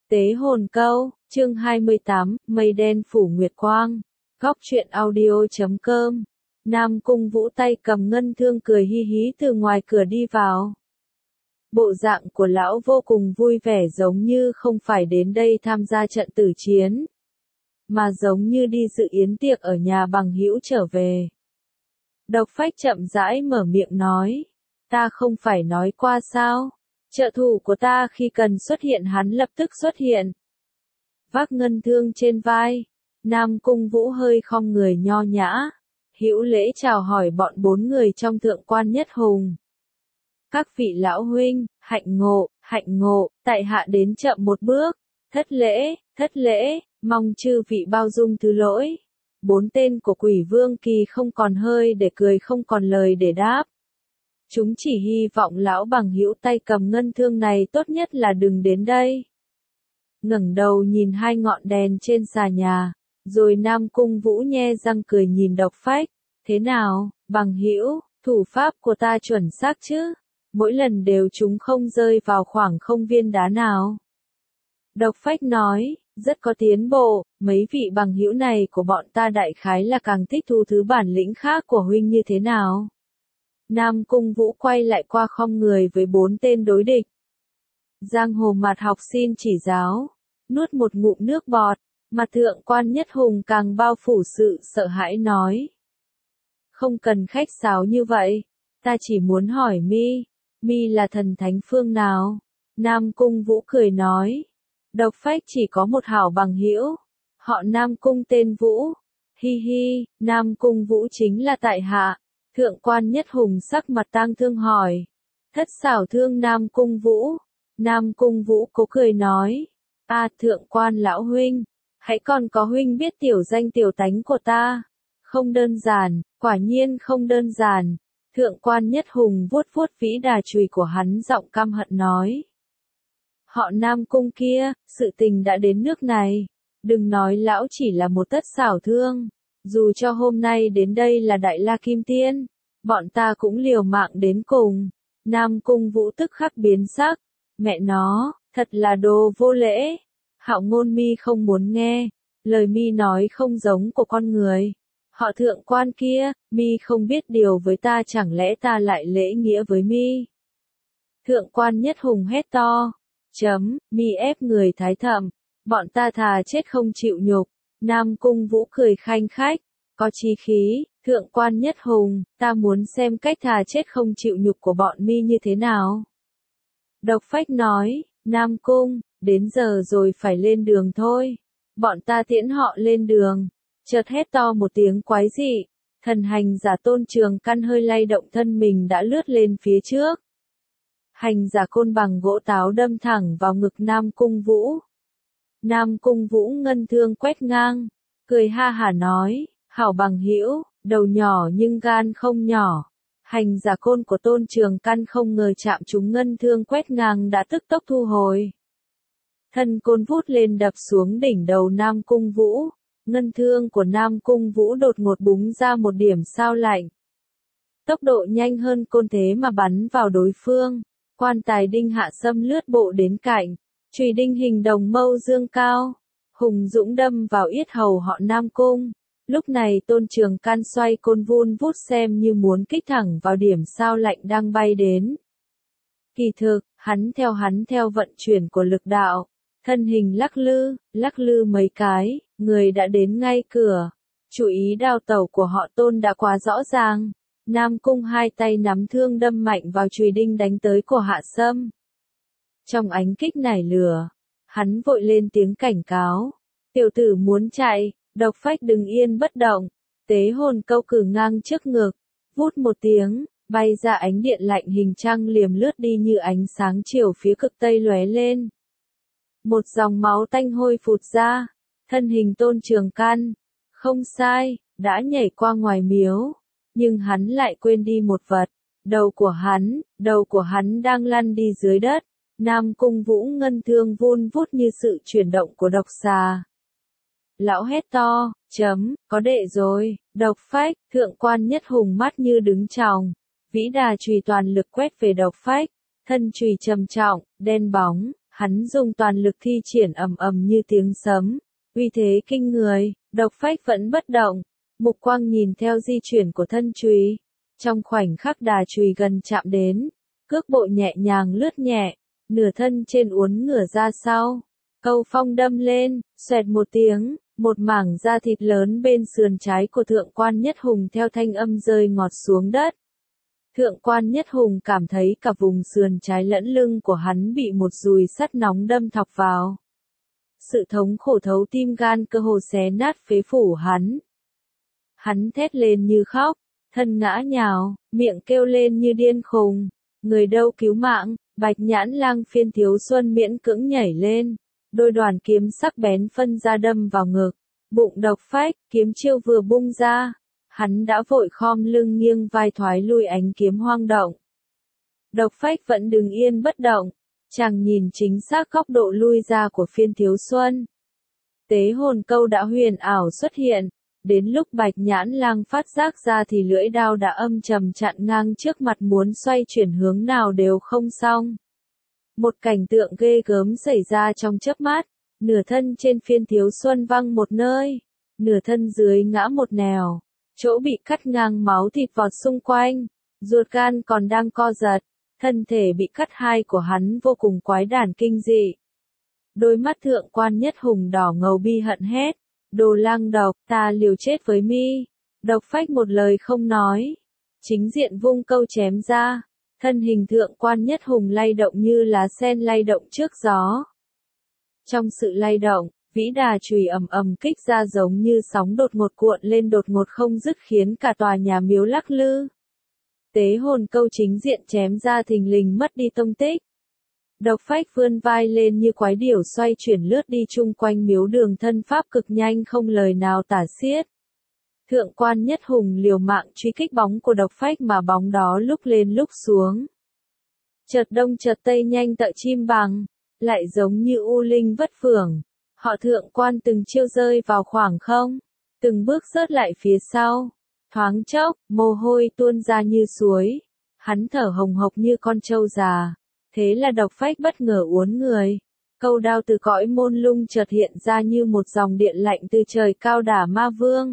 Tế hồn câu, chương 28, mây đen phủ nguyệt quang. Góc truyện audio.com. Nam Cung Vũ tay cầm ngân thương cười hi hí từ ngoài cửa đi vào. Bộ dạng của lão vô cùng vui vẻ, giống như không phải đến đây tham gia trận tử chiến, mà giống như đi dự yến tiệc ở nhà bằng hữu trở về. Độc Phách chậm rãi mở miệng nói, ta không phải nói qua sao? Trợ thủ của ta khi cần xuất hiện hắn lập tức xuất hiện. Vác ngân thương trên vai, Nam Cung Vũ hơi khom người nho nhã, hữu lễ chào hỏi bọn 4 người trong Thượng Quan Nhất Hùng. Các vị lão huynh, hạnh ngộ, tại hạ đến chậm một bước, thất lễ, mong chư vị bao dung thứ lỗi. 4 tên của Quỷ Vương Kỳ không còn hơi để cười, không còn lời để đáp. Chúng chỉ hy vọng lão bằng hữu tay cầm ngân thương này tốt nhất là đừng đến đây. Ngẩng đầu nhìn 2 ngọn đèn trên xà nhà, rồi Nam Cung Vũ nhe răng cười nhìn Độc Phách, thế nào, bằng hữu, thủ pháp của ta chuẩn xác chứ? Mỗi lần đều chúng không rơi vào khoảng không viên đá nào. Độc Phách nói, rất có tiến bộ, mấy vị bằng hữu này của bọn ta đại khái là càng thích thu thứ bản lĩnh khác của huynh như thế nào? Nam Cung Vũ quay lại qua khom người với 4 tên đối địch. Giang Hồ mặt học xin chỉ giáo, nuốt một ngụm nước bọt, mặt Thượng Quan Nhất Hùng càng bao phủ sự sợ hãi nói. Không cần khách sáo như vậy, ta chỉ muốn hỏi mi là thần thánh phương nào? Nam Cung Vũ cười nói, Độc Phách chỉ có một hảo bằng hữu, họ Nam Cung tên Vũ, hi hi, Nam Cung Vũ chính là tại hạ. Thượng Quan Nhất Hùng sắc mặt tang thương hỏi, thất xảo thương Nam Cung Vũ. Nam Cung Vũ cố cười nói, Thượng Quan lão huynh, hãy còn có huynh biết tiểu danh tiểu tánh của ta. Không đơn giản, quả nhiên không đơn giản. Thượng Quan Nhất Hùng vuốt vuốt vĩ đà chùy của hắn, giọng căm hận nói. Họ Nam Cung kia, sự tình đã đến nước này, đừng nói lão chỉ là một tất xảo thương. Dù cho hôm nay đến đây là Đại La Kim Tiên, bọn ta cũng liều mạng đến cùng. Nam Cung Vũ tức khắc biến sắc, mẹ nó, thật là đồ vô lễ. Hạo ngôn mi không muốn nghe, lời mi nói không giống của con người. Họ Thượng Quan kia, mi không biết điều với ta, chẳng lẽ ta lại lễ nghĩa với mi? Thượng Quan Nhất Hùng hét to, mi ép người Thái Thẩm, bọn ta thà chết không chịu nhục. Nam Cung Vũ cười khanh khách, có chí khí. Thượng Quan Nhất Hùng, ta muốn xem cách thà chết không chịu nhục của bọn mi như thế nào. Độc Phách nói, Nam Cung, đến giờ rồi, phải lên đường thôi. Bọn ta tiễn họ lên đường. Chợt hét to một tiếng quái dị, thần hành giả Tôn Trường Căn hơi lay động thân mình đã lướt lên phía trước. Hành giả côn bằng gỗ táo đâm thẳng vào ngực Nam Cung Vũ. Nam Cung Vũ ngân thương quét ngang, cười ha hả nói, hảo bằng hữu, đầu nhỏ nhưng gan không nhỏ. Hành giả côn của Tôn Trường Căn không ngờ chạm trúng ngân thương quét ngang đã tức tốc thu hồi. Thân côn vút lên đập xuống đỉnh đầu Nam Cung Vũ, ngân thương của Nam Cung Vũ đột ngột búng ra một điểm sao lạnh. Tốc độ nhanh hơn côn thế mà bắn vào đối phương, quan tài đinh hạ sâm lướt bộ đến cạnh. Chùy đinh hình đồng mâu dương cao, hùng dũng đâm vào yết hầu họ Nam Cung. Lúc này Tôn Trường Căn xoay côn vun vút xem như muốn kích thẳng vào điểm sao lạnh đang bay đến. Kỳ thực, hắn theo vận chuyển của lực đạo, thân hình lắc lư mấy cái, người đã đến ngay cửa. Chủ ý đao tẩu của họ Tôn đã quá rõ ràng. Nam Cung hai tay nắm thương đâm mạnh vào chùy đinh đánh tới của Hạ Sâm. Trong ánh kích nảy lửa, hắn vội lên tiếng cảnh cáo. Tiểu tử muốn chạy, Độc Phách đứng yên bất động. Tế hồn câu cử ngang trước ngực, vút một tiếng, bay ra ánh điện lạnh hình trăng liềm lướt đi như ánh sáng chiều phía cực tây lóe lên. Một dòng máu tanh hôi phụt ra, thân hình Tôn Trường Căn, không sai, đã nhảy qua ngoài miếu, nhưng hắn lại quên đi một vật, đầu của hắn đang lăn đi dưới đất. Nam Cung Vũ ngân thương vun vút như sự chuyển động của độc xà. Lão hét to, có đệ rồi. Độc Phách, Thượng Quan Nhất Hùng mắt như đứng tròng, vĩ đà chùy toàn lực quét về Độc Phách, thân chùy trầm trọng, đen bóng, Hắn dùng toàn lực thi triển ầm ầm như tiếng sấm, uy thế kinh người, Độc Phách vẫn bất động, mục quang nhìn theo di chuyển của thân chùy. Trong khoảnh khắc đà chùy gần chạm đến, cước bộ nhẹ nhàng lướt nhẹ, nửa thân trên uốn ngửa ra sau, câu phong đâm lên, xoẹt một tiếng, một mảng da thịt lớn bên sườn trái của Thượng Quan Nhất Hùng theo thanh âm rơi ngọt xuống đất. Thượng Quan Nhất Hùng cảm thấy cả vùng sườn trái lẫn lưng của hắn bị một dùi sắt nóng đâm thọc vào. Sự thống khổ thấu tim gan cơ hồ xé nát phế phủ hắn. Hắn thét lên như khóc, thân ngã nhào, miệng kêu lên như điên khùng. Người đâu cứu mạng, Bạch Nhãn Lang Phiên Thiếu Xuân miễn cưỡng nhảy lên, đôi đoàn kiếm sắc bén phân ra đâm vào ngực, bụng Độc Phách, kiếm chiêu vừa bung ra, hắn đã vội khom lưng nghiêng vai thoái lui ánh kiếm hoang động. Độc Phách vẫn đứng yên bất động, chàng nhìn chính xác góc độ lui ra của Phiên Thiếu Xuân. Tế hồn câu đã huyền ảo xuất hiện, đến lúc Bạch Nhãn Lang phát giác ra thì lưỡi đao đã âm trầm chặn ngang trước mặt, muốn xoay chuyển hướng nào đều không xong. Một cảnh tượng ghê gớm xảy ra trong chớp mắt, nửa thân trên Phiên Thiếu Xuân văng một nơi, nửa thân dưới ngã một nẻo, chỗ bị cắt ngang máu thịt vọt xung quanh, ruột gan còn đang co giật, thân thể bị cắt hai của hắn vô cùng quái đản kinh dị. Đôi mắt Thượng Quan Nhất Hùng đỏ ngầu bi hận hét, đồ lang độc, ta liều chết với mi. Độc Phách một lời không nói, chính diện vung câu chém ra, thân hình Thượng Quan Nhất Hùng lay động như lá sen lay động trước gió. Trong sự lay động, vĩ đà chùy ầm ầm kích ra giống như sóng đột ngột cuộn lên đột ngột không dứt khiến cả tòa nhà miếu lắc lư. Tế hồn câu chính diện chém ra thình lình mất đi tông tích. Độc Phách vươn vai lên như quái điểu xoay chuyển lướt đi chung quanh miếu, đường thân pháp cực nhanh không lời nào tả xiết. Thượng Quan Nhất Hùng liều mạng truy kích bóng của Độc Phách mà bóng đó lúc lên lúc xuống. Chợt đông chợt tây nhanh tựa chim bằng, lại giống như u linh vất phưởng. Họ Thượng Quan từng chiêu rơi vào khoảng không, từng bước rớt lại phía sau. Thoáng chốc, mồ hôi tuôn ra như suối, hắn thở hồng hộc như con trâu già. Thế là Độc Phách bất ngờ uốn người, câu đao từ cõi môn lung chợt hiện ra như một dòng điện lạnh từ trời cao đả ma vương.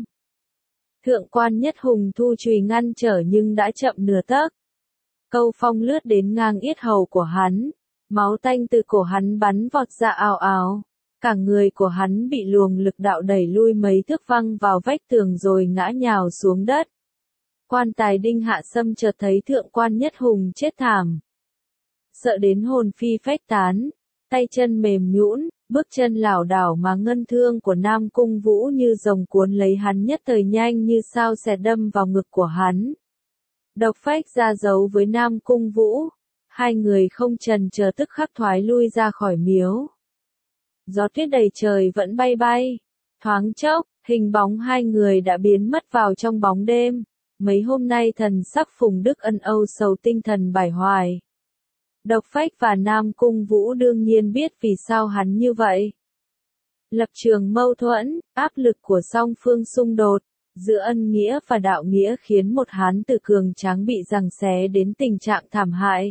Thượng Quan Nhất Hùng thu chùy ngăn trở nhưng đã chậm nửa tấc. Câu phong lướt đến ngang yết hầu của hắn, máu tanh từ cổ hắn bắn vọt ra ào ào. Cả người của hắn bị luồng lực đạo đẩy lui mấy thước văng vào vách tường rồi ngã nhào xuống đất. Quan tài Đinh Hạ Sâm chợt thấy Thượng Quan Nhất Hùng chết thảm. Sợ đến hồn phi phách tán, tay chân mềm nhũn, bước chân lảo đảo mà ngân thương của Nam Cung Vũ như rồng cuốn lấy hắn, nhất thời nhanh như sao xẹt đâm vào ngực của hắn. Độc Phách ra dấu với Nam Cung Vũ, hai người không chần chờ tức khắc thoái lui ra khỏi miếu. Gió tuyết đầy trời vẫn bay bay, thoáng chốc, hình bóng hai người đã biến mất vào trong bóng đêm. Mấy hôm nay thần sắc Phùng Đức Ân âu sầu tinh thần bải hoài. Độc Phách và Nam Cung Vũ đương nhiên biết vì sao hắn như vậy. Lập trường mâu thuẫn, áp lực của song phương xung đột, giữa ân nghĩa và đạo nghĩa khiến một Hán tử cường tráng bị giằng xé đến tình trạng thảm hại.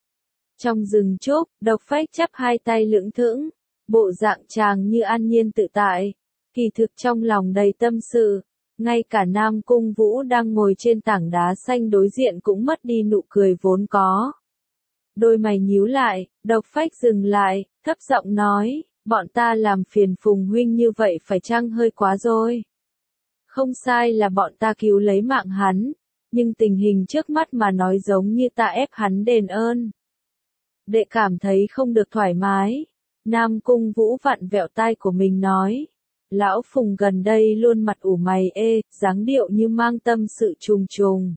Trong rừng trúc, Độc Phách chắp hai tay lững thững, bộ dạng chàng như an nhiên tự tại, kỳ thực trong lòng đầy tâm sự. Ngay cả Nam Cung Vũ đang ngồi trên tảng đá xanh đối diện cũng mất đi nụ cười vốn có. Đôi mày nhíu lại, Độc Phách dừng lại, thấp giọng nói, bọn ta làm phiền Phùng huynh như vậy phải chăng hơi quá rồi. Không sai là bọn ta cứu lấy mạng hắn, nhưng tình hình trước mắt mà nói giống như ta ép hắn đền ơn. Đệ cảm thấy không được thoải mái. Nam Cung Vũ vặn vẹo tai của mình nói. Lão Phùng gần đây luôn mặt ủ mày ê, dáng điệu như mang tâm sự trùng trùng.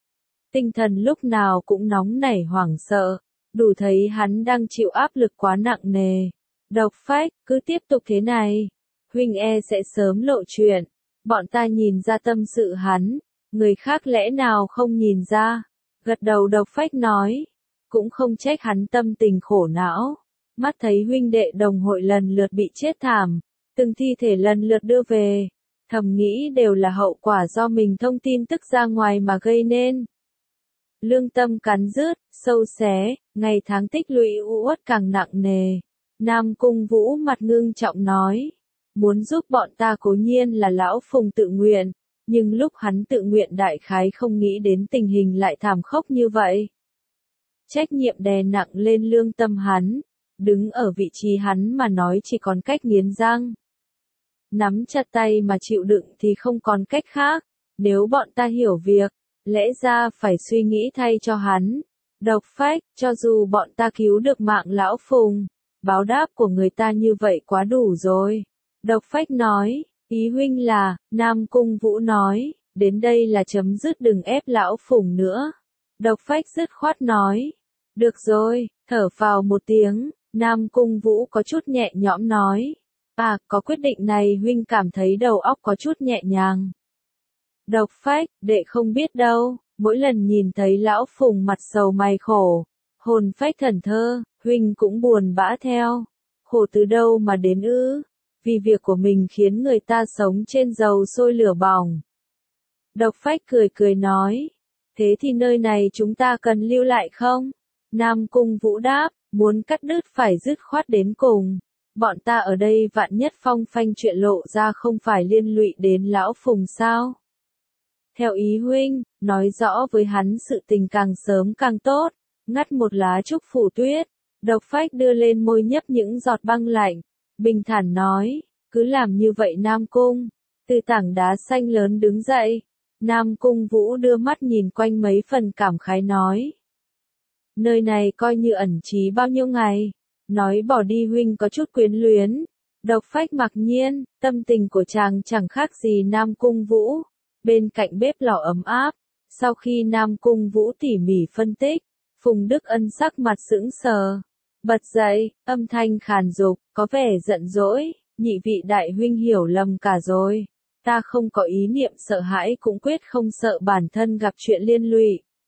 Tinh thần lúc nào cũng nóng nảy hoảng sợ, đủ thấy hắn đang chịu áp lực quá nặng nề. Độc Phách, cứ tiếp tục thế này, huynh e sẽ sớm lộ chuyện. Bọn ta nhìn ra tâm sự hắn, người khác lẽ nào không nhìn ra. Gật đầu Độc Phách nói, cũng không trách hắn tâm tình khổ não. Mắt thấy huynh đệ đồng hội lần lượt bị chết thảm, từng thi thể lần lượt đưa về, thầm nghĩ đều là hậu quả do mình thông tin tức ra ngoài mà gây nên. Lương tâm cắn rứt, sâu xé, ngày tháng tích lũy u uất càng nặng nề. Nam Cung Vũ mặt ngưng trọng nói. Muốn giúp bọn ta cố nhiên là lão Phùng tự nguyện, nhưng lúc hắn tự nguyện đại khái không nghĩ đến tình hình lại thảm khốc như vậy. Trách nhiệm đè nặng lên lương tâm hắn, đứng ở vị trí hắn mà nói chỉ còn cách nghiến răng. Nắm chặt tay mà chịu đựng thì không còn cách khác, nếu bọn ta hiểu việc, lẽ ra phải suy nghĩ thay cho hắn. Độc Phách, cho dù bọn ta cứu được mạng lão Phùng, báo đáp của người ta như vậy quá đủ rồi. Độc Phách nói, ý huynh là, Nam Cung Vũ nói, đến đây là chấm dứt, đừng ép lão Phùng nữa. Độc Phách dứt khoát nói, được rồi, thở phào một tiếng, Nam Cung Vũ có chút nhẹ nhõm nói, có quyết định này huynh cảm thấy đầu óc có chút nhẹ nhàng. Độc Phách, đệ không biết đâu, mỗi lần nhìn thấy lão Phùng mặt sầu mày khổ, hồn phách thần thơ, huynh cũng buồn bã theo. Khổ từ đâu mà đến ư? Vì việc của mình khiến người ta sống trên dầu sôi lửa bỏng. Độc Phách cười cười nói, thế thì nơi này chúng ta cần lưu lại không? Nam Cung Vũ đáp, muốn cắt đứt phải dứt khoát đến cùng. Bọn ta ở đây vạn nhất phong phanh chuyện lộ ra không phải liên lụy đến lão Phùng sao? Theo ý huynh, nói rõ với hắn sự tình càng sớm càng tốt, ngắt một lá trúc phủ tuyết. Độc Phách đưa lên môi nhấp những giọt băng lạnh, bình thản nói, cứ làm như vậy Nam Cung. Từ tảng đá xanh lớn đứng dậy, Nam Cung Vũ đưa mắt nhìn quanh mấy phần cảm khái nói. Nơi này coi như ẩn trí bao nhiêu ngày, nói bỏ đi huynh có chút quyến luyến. Độc Phách mặc nhiên, tâm tình của chàng chẳng khác gì Nam Cung Vũ. Bên cạnh bếp lò ấm áp, sau khi Nam Cung Vũ tỉ mỉ phân tích, Phùng Đức Ân sắc mặt sững sờ, bật dậy, âm thanh khàn dục, có vẻ giận dỗi, nhị vị đại huynh hiểu lầm cả rồi, ta không có ý niệm sợ hãi cũng quyết không sợ bản thân gặp chuyện liên lụy.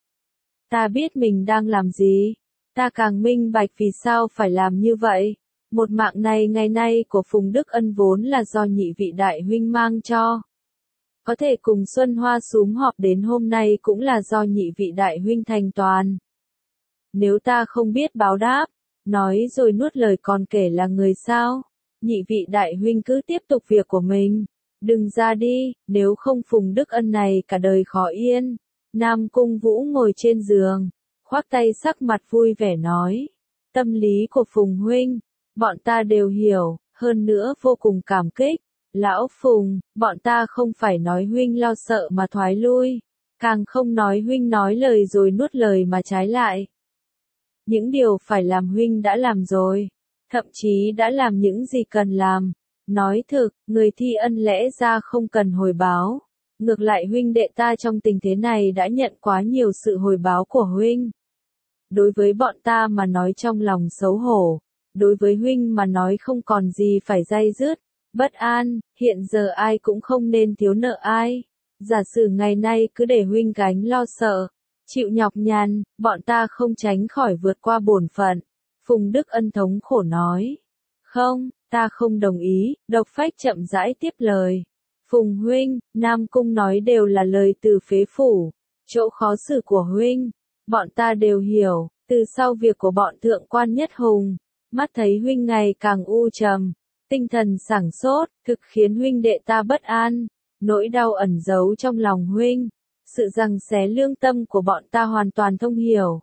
Ta biết mình đang làm gì, ta càng minh bạch vì sao phải làm như vậy. Một mạng này ngày nay của Phùng Đức Ân vốn là do nhị vị đại huynh mang cho. Có thể cùng Xuân Hoa súm họp đến hôm nay cũng là do nhị vị đại huynh thành toàn. Nếu ta không biết báo đáp, nói rồi nuốt lời còn kể là người sao, nhị vị đại huynh cứ tiếp tục việc của mình, đừng ra đi, nếu không Phùng Đức Ân này cả đời khó yên. Nam Cung Vũ ngồi trên giường, khoác tay sắc mặt vui vẻ nói, tâm lý của Phùng huynh, bọn ta đều hiểu, hơn nữa vô cùng cảm kích. Lão Phùng, bọn ta không phải nói huynh lo sợ mà thoái lui, càng không nói huynh nói lời rồi nuốt lời mà trái lại. Những điều phải làm huynh đã làm rồi, thậm chí đã làm những gì cần làm. Nói thực, người thi ân lẽ ra không cần hồi báo. Ngược lại huynh đệ ta trong tình thế này đã nhận quá nhiều sự hồi báo của huynh. Đối với bọn ta mà nói trong lòng xấu hổ, đối với huynh mà nói không còn gì phải day dứt. Bất an, hiện giờ ai cũng không nên thiếu nợ ai. Giả sử ngày nay cứ để huynh gánh lo sợ, chịu nhọc nhằn, bọn ta không tránh khỏi vượt qua bổn phận. Phùng Đức Ân thống khổ nói. Không, ta không đồng ý, Độc Phách chậm rãi tiếp lời. Phùng huynh, Nam Cung nói đều là lời từ phế phủ. Chỗ khó xử của huynh, bọn ta đều hiểu, từ sau việc của bọn thượng quan Nhất Hùng, mắt thấy huynh ngày càng u trầm. Tinh thần sảng sốt, thực khiến huynh đệ ta bất an, nỗi đau ẩn giấu trong lòng huynh, sự giằng xé lương tâm của bọn ta hoàn toàn thông hiểu.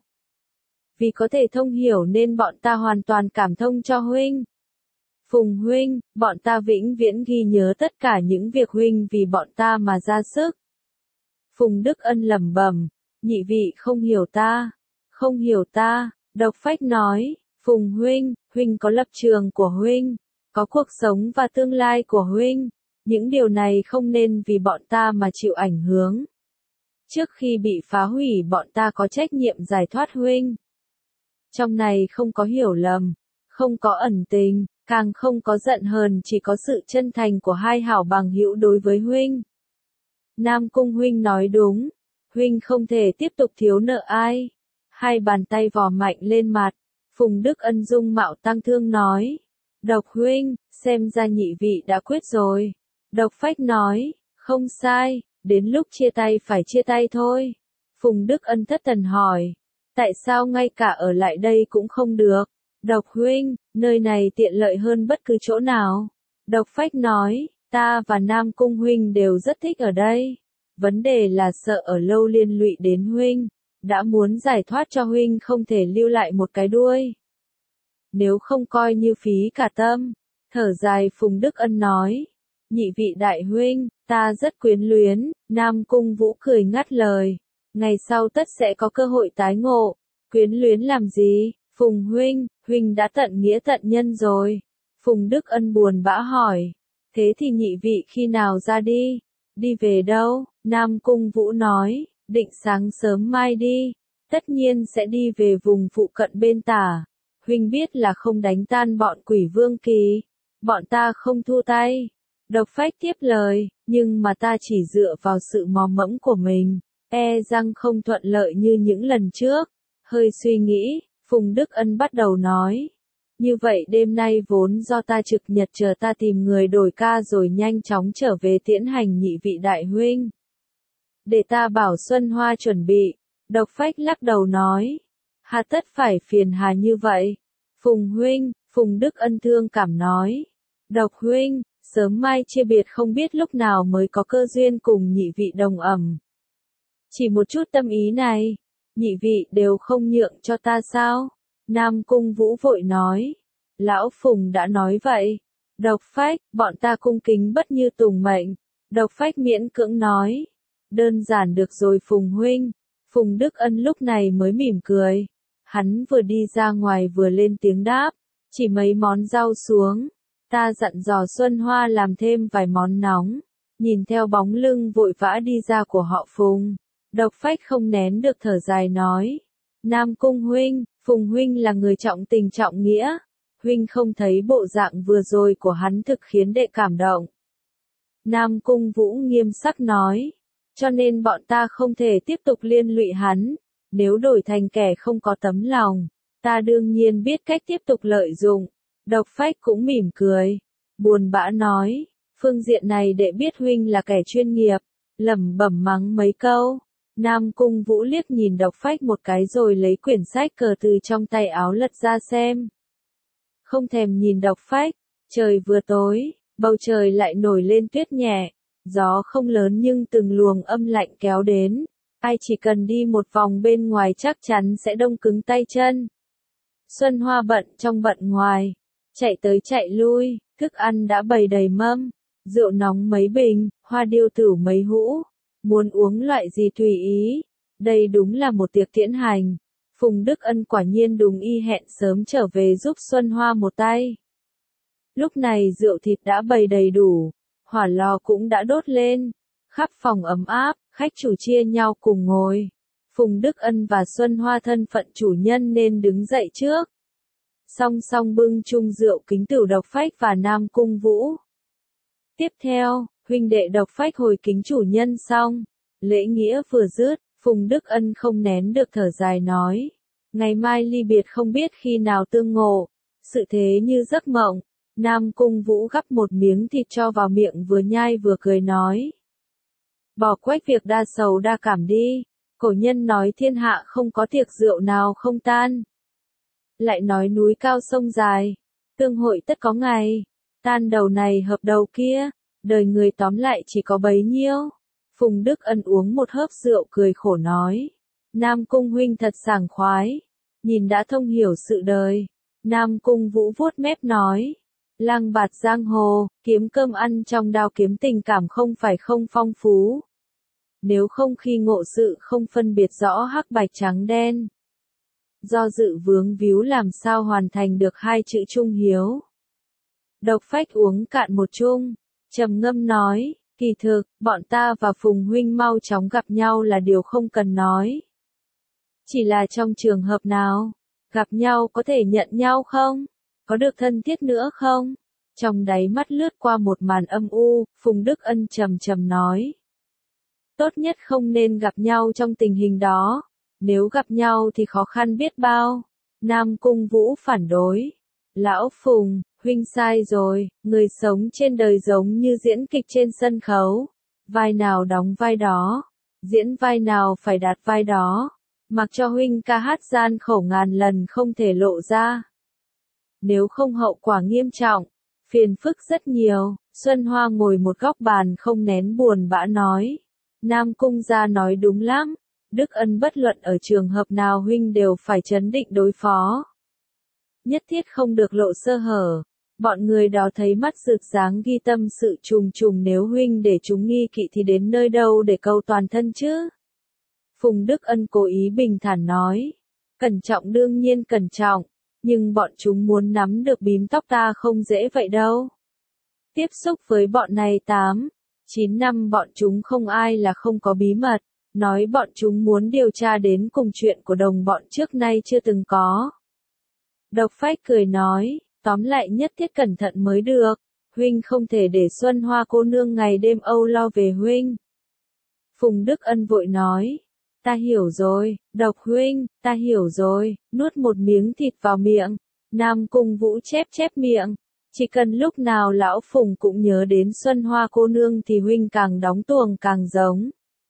Vì có thể thông hiểu nên bọn ta hoàn toàn cảm thông cho huynh. Phùng huynh, bọn ta vĩnh viễn ghi nhớ tất cả những việc huynh vì bọn ta mà ra sức. Phùng Đức Ân lẩm bẩm, nhị vị không hiểu ta, không hiểu ta. Độc Phách nói, Phùng huynh, huynh có lập trường của huynh. Có cuộc sống và tương lai của huynh, những điều này không nên vì bọn ta mà chịu ảnh hưởng. Trước khi bị phá hủy bọn ta có trách nhiệm giải thoát huynh. Trong này không có hiểu lầm, không có ẩn tình, càng không có giận hờn, chỉ có sự chân thành của hai hảo bằng hữu đối với huynh. Nam Cung huynh nói đúng, huynh không thể tiếp tục thiếu nợ ai. Hai bàn tay vò mạnh lên mặt, Phùng Đức Ân dung mạo tăng thương nói. Độc huynh, xem ra nhị vị đã quyết rồi. Độc Phách nói, không sai, đến lúc chia tay phải chia tay thôi. Phùng Đức Ân thất thần hỏi, tại sao ngay cả ở lại đây cũng không được? Độc huynh, nơi này tiện lợi hơn bất cứ chỗ nào. Độc Phách nói, ta và Nam Cung huynh đều rất thích ở đây. Vấn đề là sợ ở lâu liên lụy đến huynh. Đã muốn giải thoát cho huynh không thể lưu lại một cái đuôi. Nếu không coi như phí cả tâm. Thở dài Phùng Đức Ân nói. Nhị vị đại huynh, ta rất quyến luyến. Nam Cung Vũ cười ngắt lời. Ngày sau tất sẽ có cơ hội tái ngộ. Quyến luyến làm gì? Phùng huynh, huynh đã tận nghĩa tận nhân rồi. Phùng Đức Ân buồn bã hỏi. Thế thì nhị vị khi nào ra đi? Đi về đâu? Nam Cung Vũ nói, định sáng sớm mai đi. Tất nhiên sẽ đi về vùng phụ cận bên Tả. Huynh biết là không đánh tan bọn Quỷ Vương Kỳ. Bọn ta không thua tay. Độc Phách tiếp lời, nhưng mà ta chỉ dựa vào sự mò mẫm của mình. E rằng không thuận lợi như những lần trước. Hơi suy nghĩ, Phùng Đức Ân bắt đầu nói. Như vậy đêm nay vốn do ta trực nhật chờ ta tìm người đổi ca rồi nhanh chóng trở về tiễn hành nhị vị đại huynh. Để ta bảo Xuân Hoa chuẩn bị. Độc Phách lắc đầu nói. Hà tất phải phiền hà như vậy. Phùng huynh, Phùng Đức Ân thương cảm nói. Độc huynh, sớm mai chia biệt không biết lúc nào mới có cơ duyên cùng nhị vị đồng ẩm. Chỉ một chút tâm ý này, nhị vị đều không nhượng cho ta sao? Nam Cung Vũ vội nói. Lão Phùng đã nói vậy. Độc Phách, bọn ta cung kính bất như tùng mệnh. Độc Phách miễn cưỡng nói. Đơn giản được rồi Phùng huynh. Phùng Đức Ân lúc này mới mỉm cười. Hắn vừa đi ra ngoài vừa lên tiếng đáp. Chỉ mấy món rau xuống. Ta dặn dò Xuân Hoa làm thêm vài món nóng. Nhìn theo bóng lưng vội vã đi ra của họ Phùng. Độc Phách không nén được thở dài nói. Nam Cung huynh, Phùng huynh là người trọng tình trọng nghĩa. Huynh không thấy bộ dạng vừa rồi của hắn thực khiến đệ cảm động. Nam Cung Vũ nghiêm sắc nói. Cho nên bọn ta không thể tiếp tục liên lụy hắn. Nếu đổi thành kẻ không có tấm lòng, ta đương nhiên biết cách tiếp tục lợi dụng. Độc Phách cũng mỉm cười. Buồn bã nói. Phương diện này đệ biết huynh là kẻ chuyên nghiệp. Lẩm bẩm mắng mấy câu. Nam Cung Vũ liếc nhìn Độc Phách một cái rồi lấy quyển sách cờ từ trong tay áo lật ra xem. Không thèm nhìn Độc Phách. Trời vừa tối, bầu trời lại nổi lên tuyết nhẹ. Gió không lớn nhưng từng luồng âm lạnh kéo đến. Ai chỉ cần đi một vòng bên ngoài chắc chắn sẽ đông cứng tay chân. Xuân Hoa bận trong bận ngoài. Chạy tới chạy lui, thức ăn đã bày đầy mâm. Rượu nóng mấy bình, hoa điêu tử mấy hũ. Muốn uống loại gì tùy ý. Đây đúng là một tiệc tiễn hành. Phùng Đức Ân quả nhiên đúng y hẹn sớm trở về giúp Xuân Hoa một tay. Lúc này rượu thịt đã bày đầy đủ. Hỏa lò cũng đã đốt lên. Khắp phòng ấm áp, khách chủ chia nhau cùng ngồi. Phùng Đức Ân và Xuân Hoa thân phận chủ nhân nên đứng dậy trước. Song song bưng chung rượu kính tửu Độc Phách và Nam Cung Vũ. Tiếp theo, huynh đệ Độc Phách hồi kính chủ nhân xong. Lễ nghĩa vừa dứt, Phùng Đức Ân không nén được thở dài nói. Ngày mai ly biệt không biết khi nào tương ngộ. Sự thế như giấc mộng. Nam Cung Vũ gắp một miếng thịt cho vào miệng vừa nhai vừa cười nói. Bỏ quách việc đa sầu đa cảm đi. Cổ nhân nói thiên hạ không có tiệc rượu nào không tan. Lại nói núi cao sông dài. Tương hội tất có ngày. Tan đầu này hợp đầu kia. Đời người tóm lại chỉ có bấy nhiêu. Phùng Đức Ân uống một hớp rượu cười khổ nói. Nam Cung huynh thật sảng khoái. Nhìn đã thông hiểu sự đời. Nam Cung Vũ vuốt mép nói. Lang bạt giang hồ, kiếm cơm ăn trong đao kiếm tình cảm không phải không phong phú. Nếu không khi ngộ sự không phân biệt rõ hắc bạch trắng đen. Do dự vướng víu làm sao hoàn thành được hai chữ trung hiếu. Độc Phách uống cạn một chung, trầm ngâm nói, kỳ thực, bọn ta và Phùng huynh mau chóng gặp nhau là điều không cần nói. Chỉ là trong trường hợp nào, gặp nhau có thể nhận nhau không? Có được thân thiết nữa không? Trong đáy mắt lướt qua một màn âm u, Phùng Đức Ân trầm trầm nói. Tốt nhất không nên gặp nhau trong tình hình đó. Nếu gặp nhau thì khó khăn biết bao. Nam Cung Vũ phản đối. Lão Phùng, huynh sai rồi, người sống trên đời giống như diễn kịch trên sân khấu. Vai nào đóng vai đó. Diễn vai nào phải đạt vai đó. Mặc cho huynh ca hát gian khẩu ngàn lần không thể lộ ra. nếu không hậu quả nghiêm trọng, phiền phức rất nhiều. Xuân Hoa ngồi một góc bàn không nén buồn bã nói. Nam Cung gia nói đúng lắm, Đức Ân bất luận ở trường hợp nào huynh đều phải trấn định đối phó. Nhất thiết không được lộ sơ hở. Bọn người đó thấy mắt rực dáng ghi tâm sự trùng trùng, nếu huynh để chúng nghi kỵ thì đến nơi đâu để câu toàn thân chứ? Phùng Đức Ân cố ý bình thản nói. Cẩn trọng đương nhiên cẩn trọng, nhưng bọn chúng muốn nắm được bím tóc ta không dễ vậy đâu. Tiếp xúc với bọn này 8-9 năm bọn chúng không ai là không có bí mật, nói bọn chúng muốn điều tra đến cùng chuyện của đồng bọn trước nay chưa từng có. Độc Phách cười nói, tóm lại nhất thiết cẩn thận mới được, huynh không thể để Xuân Hoa cô nương ngày đêm âu lo về huynh. Phùng Đức Ân vội nói, ta hiểu rồi, Độc huynh, ta hiểu rồi, nuốt một miếng thịt vào miệng. Nam Cung Vũ chép chép miệng, chỉ cần lúc nào lão Phùng cũng nhớ đến Xuân Hoa cô nương thì huynh càng đóng tuồng càng giống.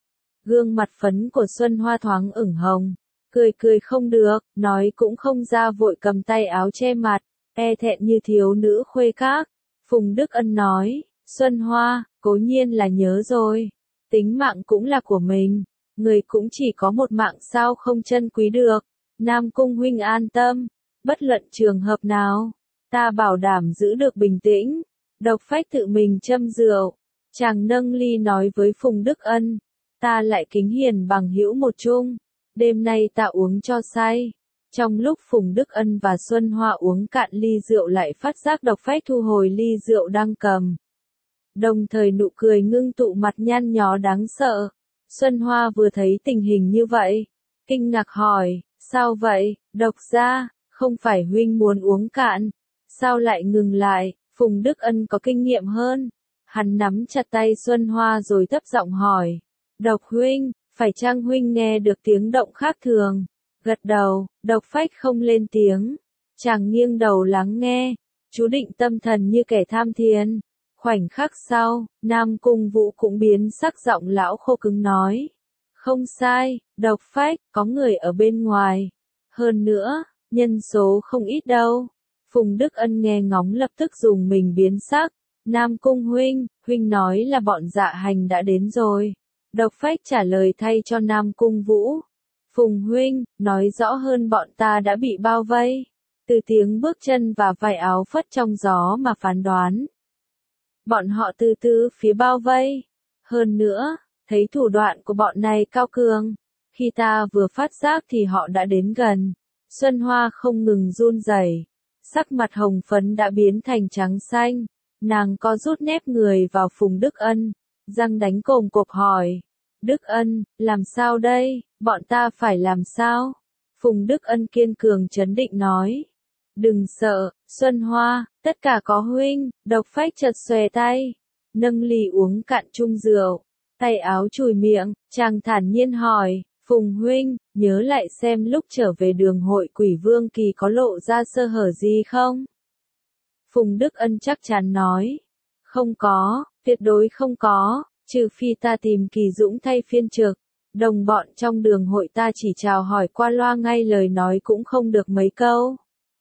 Gương mặt phấn của Xuân Hoa thoáng ửng hồng, cười cười không được, nói cũng không ra, vội cầm tay áo che mặt, e thẹn như thiếu nữ khuê các. Phùng Đức Ân nói, Xuân Hoa, cố nhiên là nhớ rồi, tính mạng cũng là của mình, người cũng chỉ có một mạng sao không trân quý được. Nam Cung huynh an tâm, bất luận trường hợp nào, ta bảo đảm giữ được bình tĩnh. Độc Phách tự mình châm rượu, chàng nâng ly nói với Phùng Đức Ân, ta lại kính hiền bằng hữu một chung, đêm nay ta uống cho say. Trong lúc Phùng Đức Ân và Xuân Hoa uống cạn ly rượu lại phát giác Độc Phách thu hồi ly rượu đang cầm. Đồng thời nụ cười ngưng tụ mặt nhăn nhó đáng sợ. Xuân Hoa vừa thấy tình hình như vậy, kinh ngạc hỏi, sao vậy, Độc gia, không phải huynh muốn uống cạn, sao lại ngừng lại? Phùng Đức Ân có kinh nghiệm hơn, hắn nắm chặt tay Xuân Hoa rồi thấp giọng hỏi, Độc huynh, phải chăng huynh nghe được tiếng động khác thường? Gật đầu, Độc Phách không lên tiếng, chàng nghiêng đầu lắng nghe, chú định tâm thần như kẻ tham thiền. Khoảnh khắc sau, Nam Cung Vũ cũng biến sắc, giọng lão khô cứng nói, không sai, Độc Phách, có người ở bên ngoài, hơn nữa, nhân số không ít đâu. Phùng Đức Ân nghe ngóng lập tức dùng mình biến sắc, Nam Cung huynh, huynh nói là bọn Dạ Hành đã đến rồi. Độc Phách trả lời thay cho Nam Cung Vũ, Phùng huynh, nói rõ hơn, bọn ta đã bị bao vây. Từ tiếng bước chân và vài áo phất trong gió mà phán đoán, bọn họ từ từ phía bao vây. Hơn nữa, thấy thủ đoạn của bọn này cao cường, khi ta vừa phát giác thì họ đã đến gần. Xuân Hoa không ngừng run rẩy, sắc mặt hồng phấn đã biến thành trắng xanh, nàng co rút nép người vào Phùng Đức Ân, răng đánh cồm cộp hỏi, Đức Ân, làm sao đây, bọn ta phải làm sao? Phùng Đức Ân kiên cường trấn định nói, đừng sợ, Xuân Hoa, tất cả có huynh. Độc Phách chợt xòe tay, nâng ly uống cạn chung rượu, tay áo chùi miệng, chàng thản nhiên hỏi, Phùng huynh, nhớ lại xem lúc trở về đường hội Quỷ Vương Kỳ có lộ ra sơ hở gì không? Phùng Đức Ân chắc chắn nói, không có, tuyệt đối không có, trừ phi ta tìm Kỳ Dũng thay phiên trực. Đồng bọn trong đường hội ta chỉ chào hỏi qua loa, ngay lời nói cũng không được mấy câu.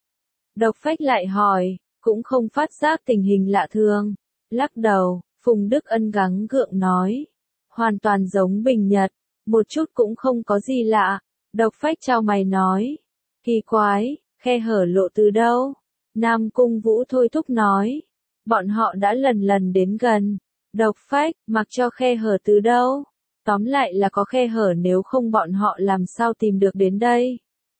Độc Phách lại hỏi, cũng không phát giác tình hình lạ thường. Lắc đầu, Phùng Đức Ân gắng gượng nói, hoàn toàn giống bình nhật, một chút cũng không có gì lạ. Độc Phách chau mày nói, kỳ quái, khe hở lộ từ đâu? Nam Cung Vũ thôi thúc nói, bọn họ đã lần lần đến gần. Độc Phách, mặc cho khe hở từ đâu? Tóm lại là có khe hở, nếu không bọn họ làm sao tìm được đến đây?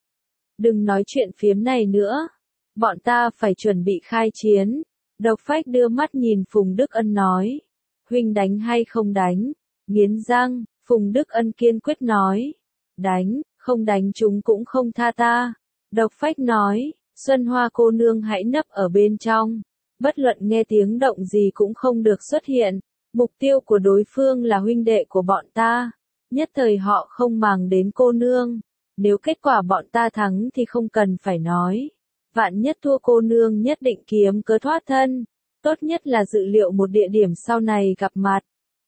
Đừng nói chuyện phiếm này nữa, bọn ta phải chuẩn bị khai chiến. Độc Phách đưa mắt nhìn Phùng Đức Ân nói, huynh đánh hay không đánh? Nghiến răng, Phùng Đức Ân kiên quyết nói, đánh, không đánh chúng cũng không tha ta. Độc Phách nói, Xuân Hoa cô nương hãy nấp ở bên trong, bất luận nghe tiếng động gì cũng không được xuất hiện. Mục tiêu của đối phương là huynh đệ của bọn ta, nhất thời họ không màng đến cô nương. Nếu kết quả bọn ta thắng thì không cần phải nói, vạn nhất thua cô nương nhất định kiếm cớ thoát thân, tốt nhất là dự liệu một địa điểm sau này gặp mặt.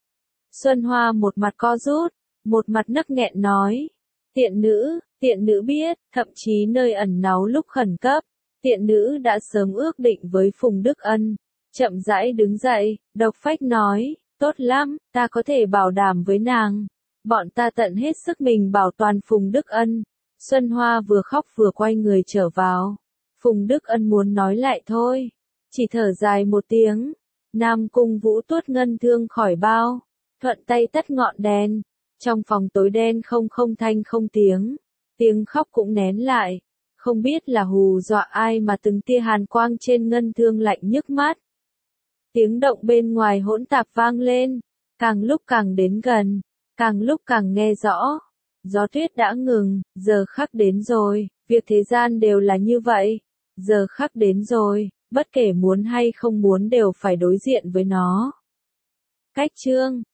Xuân Hoa một mặt co rút, một mặt nấc nghẹn nói, tiện nữ biết, thậm chí nơi ẩn náu lúc khẩn cấp, Tiện nữ đã sớm ước định với Phùng Đức Ân, chậm rãi đứng dậy, độc phách nói, tốt lắm, ta có thể bảo đảm với nàng. Bọn ta tận hết sức mình bảo toàn Phùng Đức Ân. Xuân Hoa vừa khóc vừa quay người trở vào. Phùng Đức Ân muốn nói lại thôi, chỉ thở dài một tiếng. Nam Cung Vũ tuốt ngân thương khỏi bao, thuận tay tắt ngọn đèn. Trong phòng tối đen không thanh không tiếng, tiếng khóc cũng nén lại. Không biết là hù dọa ai mà từng tia hàn quang trên ngân thương lạnh nhức mắt. Tiếng động bên ngoài hỗn tạp vang lên, càng lúc càng đến gần, càng lúc càng nghe rõ. Gió tuyết đã ngừng, giờ khắc đến rồi, việc thế gian đều là như vậy. Giờ khắc đến rồi, bất kể muốn hay không muốn đều phải đối diện với nó. Cách chương